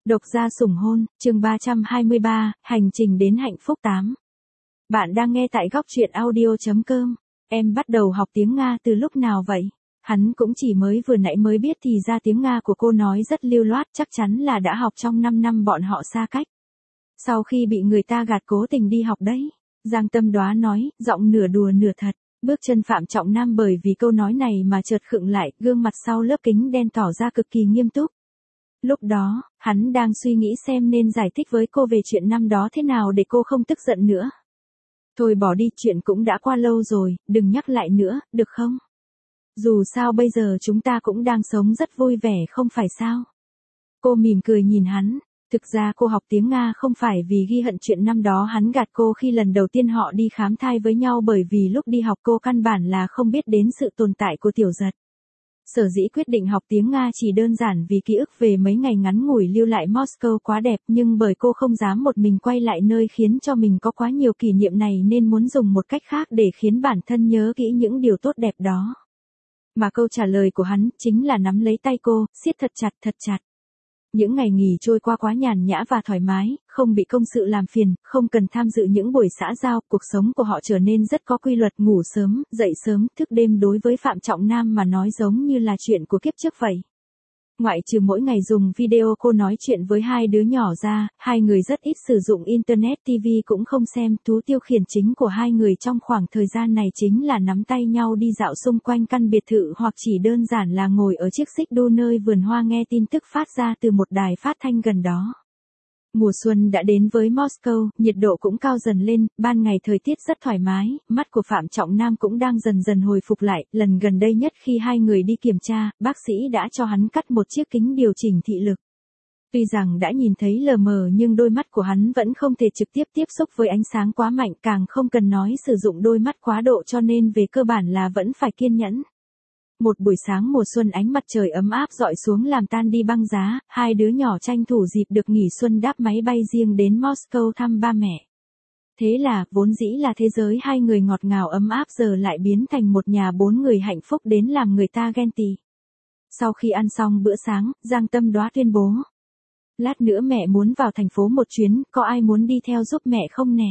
Độc gia sủng hôn, chương 323, hành trình đến hạnh phúc 8. Bạn đang nghe tại góc truyện audio.com. Em bắt đầu học tiếng Nga từ lúc nào vậy? Hắn cũng chỉ vừa nãy mới biết thì ra tiếng Nga của cô nói rất lưu loát, chắc chắn là đã học trong 5 năm bọn họ xa cách. Sau khi bị người ta gạt cố tình đi học đấy. Giang Tâm Đoá nói, giọng nửa đùa nửa thật. Bước chân Phạm Trọng Nam bởi vì câu nói này mà chợt khựng lại, gương mặt sau lớp kính đen tỏ ra cực kỳ nghiêm túc. Lúc đó, hắn đang suy nghĩ xem nên giải thích với cô về chuyện năm đó thế nào để cô không tức giận nữa. Thôi bỏ đi, chuyện cũng đã qua lâu rồi, đừng nhắc lại nữa, được không? Dù sao bây giờ chúng ta cũng đang sống rất vui vẻ không phải sao? Cô mỉm cười nhìn hắn. Thực ra cô học tiếng Nga không phải vì ghi hận chuyện năm đó hắn gạt cô khi lần đầu tiên họ đi khám thai với nhau, bởi vì lúc đi học cô căn bản là không biết đến sự tồn tại của Tiểu Giật. Sở dĩ quyết định học tiếng Nga chỉ đơn giản vì ký ức về mấy ngày ngắn ngủi lưu lại Moscow quá đẹp, nhưng bởi cô không dám một mình quay lại nơi khiến cho mình có quá nhiều kỷ niệm này nên muốn dùng một cách khác để khiến bản thân nhớ kỹ những điều tốt đẹp đó. Mà câu trả lời của hắn chính là nắm lấy tay cô, siết thật chặt thật chặt. Những ngày nghỉ trôi qua quá nhàn nhã và thoải mái, không bị công sự làm phiền, không cần tham dự những buổi xã giao, cuộc sống của họ trở nên rất có quy luật, ngủ sớm, dậy sớm, thức đêm đối với Phạm Trọng Nam mà nói giống như là chuyện của kiếp trước vậy. Ngoại trừ mỗi ngày dùng video cô nói chuyện với hai đứa nhỏ ra, hai người rất ít sử dụng Internet, TV cũng không xem, thú tiêu khiển chính của hai người trong khoảng thời gian này chính là nắm tay nhau đi dạo xung quanh căn biệt thự hoặc chỉ đơn giản là ngồi ở chiếc xích đu nơi vườn hoa nghe tin tức phát ra từ một đài phát thanh gần đó. Mùa xuân đã đến với Moscow, nhiệt độ cũng cao dần lên, ban ngày thời tiết rất thoải mái, mắt của Phạm Trọng Nam cũng đang dần dần hồi phục lại, lần gần đây nhất khi hai người đi kiểm tra, bác sĩ đã cho hắn cắt một chiếc kính điều chỉnh thị lực. Tuy rằng đã nhìn thấy lờ mờ nhưng đôi mắt của hắn vẫn không thể trực tiếp tiếp xúc với ánh sáng quá mạnh, càng không cần nói sử dụng đôi mắt quá độ, cho nên về cơ bản là vẫn phải kiên nhẫn. Một buổi sáng mùa xuân, ánh mặt trời ấm áp rọi xuống làm tan đi băng giá, hai đứa nhỏ tranh thủ dịp được nghỉ xuân đáp máy bay riêng đến Moscow thăm ba mẹ. Thế là, vốn dĩ là thế giới hai người ngọt ngào ấm áp giờ lại biến thành một nhà bốn người hạnh phúc đến làm người ta ghen tị. Sau khi ăn xong bữa sáng, Giang Tâm Đoá tuyên bố. Lát nữa mẹ muốn vào thành phố một chuyến, có ai muốn đi theo giúp mẹ không nè?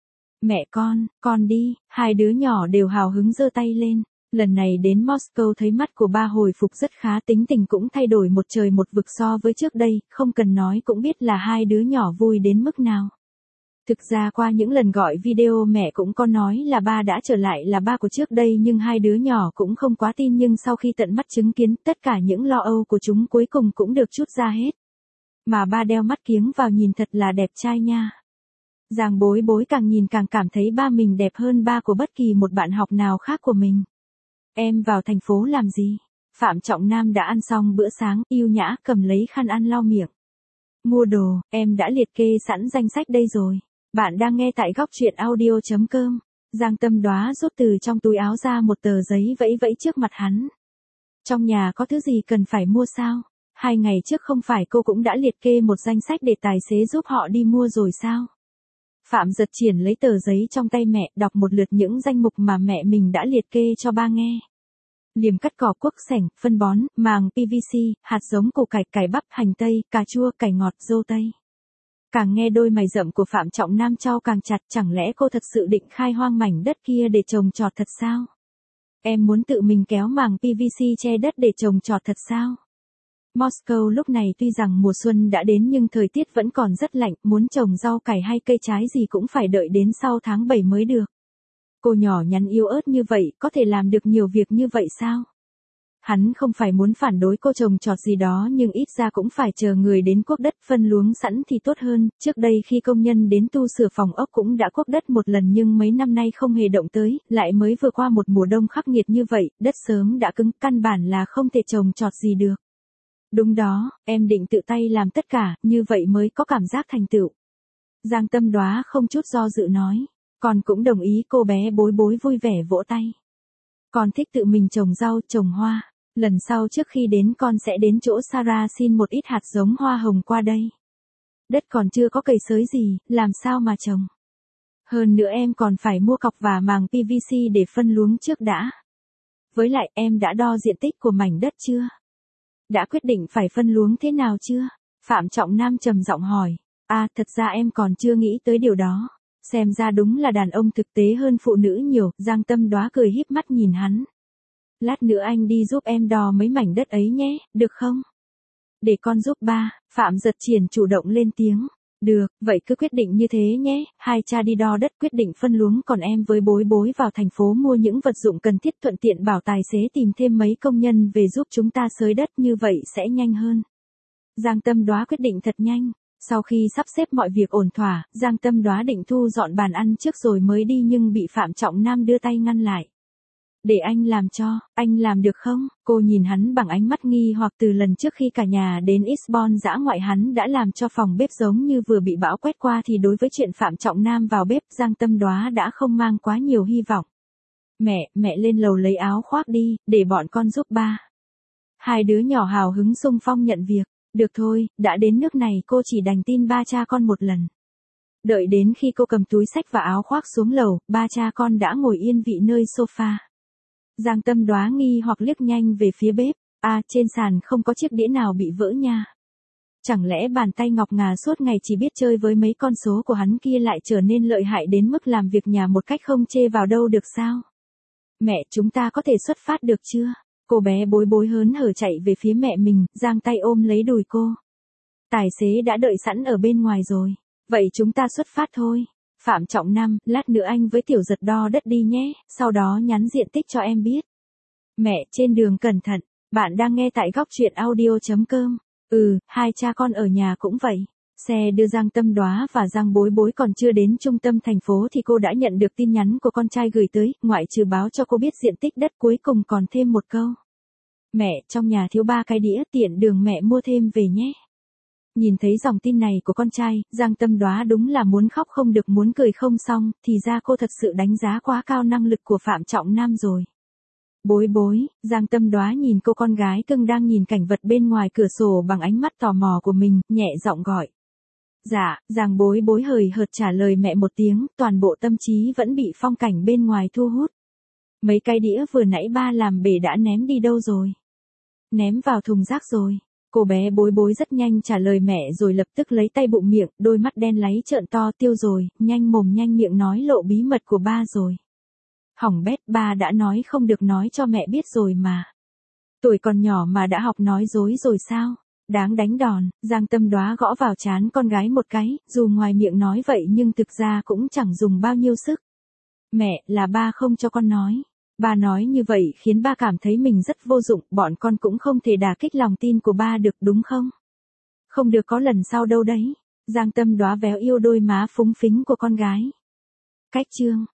Mẹ con đi, hai đứa nhỏ đều hào hứng giơ tay lên. Lần này đến Moscow thấy mắt của ba hồi phục rất khá, tính tình cũng thay đổi một trời một vực so với trước đây, không cần nói cũng biết là hai đứa nhỏ vui đến mức nào. Thực ra qua những lần gọi video mẹ cũng có nói là ba đã trở lại là ba của trước đây, nhưng hai đứa nhỏ cũng không quá tin, nhưng sau khi tận mắt chứng kiến, tất cả những lo âu của chúng cuối cùng cũng được trút ra hết. Mà ba đeo mắt kiếng vào nhìn thật là đẹp trai nha. Giang Bối Bối càng nhìn càng cảm thấy ba mình đẹp hơn ba của bất kỳ một bạn học nào khác của mình. Em vào thành phố làm gì? Phạm Trọng Nam đã ăn xong bữa sáng, yêu nhã cầm lấy khăn ăn lau miệng. Mua đồ, em đã liệt kê sẵn danh sách đây rồi. Bạn đang nghe tại góc truyện audio.com. Giang Tâm Đoá rút từ trong túi áo ra một tờ giấy vẫy vẫy trước mặt hắn. Trong nhà có thứ gì cần phải mua sao? 2 ngày trước không phải cô cũng đã liệt kê một danh sách để tài xế giúp họ đi mua rồi sao? Phạm Giật triển lấy tờ giấy trong tay mẹ, đọc một lượt những danh mục mà mẹ mình đã liệt kê cho ba nghe. Liềm cắt cỏ, cuốc sẻng, phân bón, màng PVC, hạt giống củ cải, cải bắp, hành tây, cà chua, cải ngọt, dâu tây. Càng nghe đôi mày rậm của Phạm Trọng Nam chau càng chặt, chẳng lẽ cô thật sự định khai hoang mảnh đất kia để trồng trọt thật sao? Em muốn tự mình kéo màng PVC che đất để trồng trọt thật sao? Moscow lúc này tuy rằng mùa xuân đã đến nhưng thời tiết vẫn còn rất lạnh, muốn trồng rau cải hay cây trái gì cũng phải đợi đến sau tháng 7 mới được. Cô nhỏ nhắn yếu ớt như vậy, có thể làm được nhiều việc như vậy sao? Hắn không phải muốn phản đối cô trồng trọt gì đó, nhưng ít ra cũng phải chờ người đến cuốc đất phân luống sẵn thì tốt hơn. Trước đây khi công nhân đến tu sửa phòng ốc cũng đã cuốc đất một lần nhưng mấy năm nay không hề động tới, lại mới vừa qua một mùa đông khắc nghiệt như vậy, đất sớm đã cứng, căn bản là không thể trồng trọt gì được. Đúng đó, em định tự tay làm tất cả, như vậy mới có cảm giác thành tựu. Giang Tâm Đoá không chút do dự nói. Con cũng đồng ý, cô bé Bối Bối vui vẻ vỗ tay. Con thích tự mình trồng rau, trồng hoa. Lần sau trước khi đến con sẽ đến chỗ Sarah xin một ít hạt giống hoa hồng qua đây. Đất còn chưa có cày xới gì, làm sao mà trồng. Hơn nữa em còn phải mua cọc và màng PVC để phân luống trước đã. Với lại em đã đo diện tích của mảnh đất chưa? Đã quyết định phải phân luống thế nào chưa? Phạm Trọng Nam trầm giọng hỏi. Thật ra em còn chưa nghĩ tới điều đó. Xem ra đúng là đàn ông thực tế hơn phụ nữ nhiều, Giang Tâm Đóa cười híp mắt nhìn hắn. Lát nữa anh đi giúp em đo mấy mảnh đất ấy nhé, được không? Để con giúp ba, Phạm Giật Triển chủ động lên tiếng. Được, vậy cứ quyết định như thế nhé, hai cha đi đo đất quyết định phân luống còn em với bối bối vào thành phố mua những vật dụng cần thiết thuận tiện bảo tài xế tìm thêm mấy công nhân về giúp chúng ta xới đất như vậy sẽ nhanh hơn. Giang Tâm Đóa quyết định thật nhanh. Sau khi sắp xếp mọi việc ổn thỏa, Giang Tâm Đóa định thu dọn bàn ăn trước rồi mới đi nhưng bị Phạm Trọng Nam đưa tay ngăn lại. Để anh làm cho, anh làm được không? Cô nhìn hắn bằng ánh mắt nghi hoặc từ lần trước khi cả nhà đến Eastbourne dã ngoại hắn đã làm cho phòng bếp giống như vừa bị bão quét qua thì đối với chuyện Phạm Trọng Nam vào bếp Giang Tâm Đóa đã không mang quá nhiều hy vọng. Mẹ lên lầu lấy áo khoác đi, để bọn con giúp ba. Hai đứa nhỏ hào hứng xung phong nhận việc. Được thôi, đã đến nước này cô chỉ đành tin ba cha con một lần. Đợi đến khi cô cầm túi xách và áo khoác xuống lầu, ba cha con đã ngồi yên vị nơi sofa. Giang Tâm Đóa nghi hoặc liếc nhanh về phía bếp. Trên sàn không có chiếc đĩa nào bị vỡ nha. Chẳng lẽ bàn tay ngọc ngà suốt ngày chỉ biết chơi với mấy con số của hắn kia lại trở nên lợi hại đến mức làm việc nhà một cách không chê vào đâu được sao? Mẹ, chúng ta có thể xuất phát được chưa? Cô bé bối bối hớn hở chạy về phía mẹ mình, giang tay ôm lấy đùi cô. Tài xế đã đợi sẵn ở bên ngoài rồi. Vậy chúng ta xuất phát thôi. Phạm Trọng Nam, lát nữa anh với Tiểu Giật đo đất đi nhé, sau đó nhắn diện tích cho em biết. Mẹ, trên đường cẩn thận. Bạn đang nghe tại góc truyện audio.com. Hai cha con ở nhà cũng vậy. Xe đưa Giang Tâm Đóa và Giang Bối Bối còn chưa đến trung tâm thành phố thì cô đã nhận được tin nhắn của con trai gửi tới, ngoại trừ báo cho cô biết diện tích đất cuối cùng còn thêm một câu. Mẹ, trong nhà thiếu 3 cái đĩa, tiện đường mẹ mua thêm về nhé. Nhìn thấy dòng tin này của con trai, Giang Tâm Đóa đúng là muốn khóc không được muốn cười không xong, thì ra cô thật sự đánh giá quá cao năng lực của Phạm Trọng Nam rồi. Bối Bối, Giang Tâm Đóa nhìn cô con gái cưng đang nhìn cảnh vật bên ngoài cửa sổ bằng ánh mắt tò mò của mình, nhẹ giọng gọi. Dạ, Giang Bối Bối hời hợt trả lời mẹ một tiếng, toàn bộ tâm trí vẫn bị phong cảnh bên ngoài thu hút. Mấy cái đĩa vừa nãy ba làm bể đã ném đi đâu rồi? Ném vào thùng rác rồi. Cô bé Bối Bối rất nhanh trả lời mẹ rồi lập tức lấy tay bụng miệng, đôi mắt đen láy trợn to tiêu rồi, nhanh mồm nhanh miệng nói lộ bí mật của ba rồi. Hỏng bét, ba đã nói không được nói cho mẹ biết rồi mà. Tuổi còn nhỏ mà đã học nói dối rồi sao? Đáng đánh đòn. Giang Tâm Đóa gõ vào trán con gái một cái, dù ngoài miệng nói vậy nhưng thực ra cũng chẳng dùng bao nhiêu sức. Mẹ, là ba không cho con nói. Ba nói như vậy khiến ba cảm thấy mình rất vô dụng, bọn con cũng không thể đả kích lòng tin của ba được đúng không? Không được có lần sau đâu đấy. Giang Tâm Đóa véo yêu đôi má phúng phính của con gái. Cách chương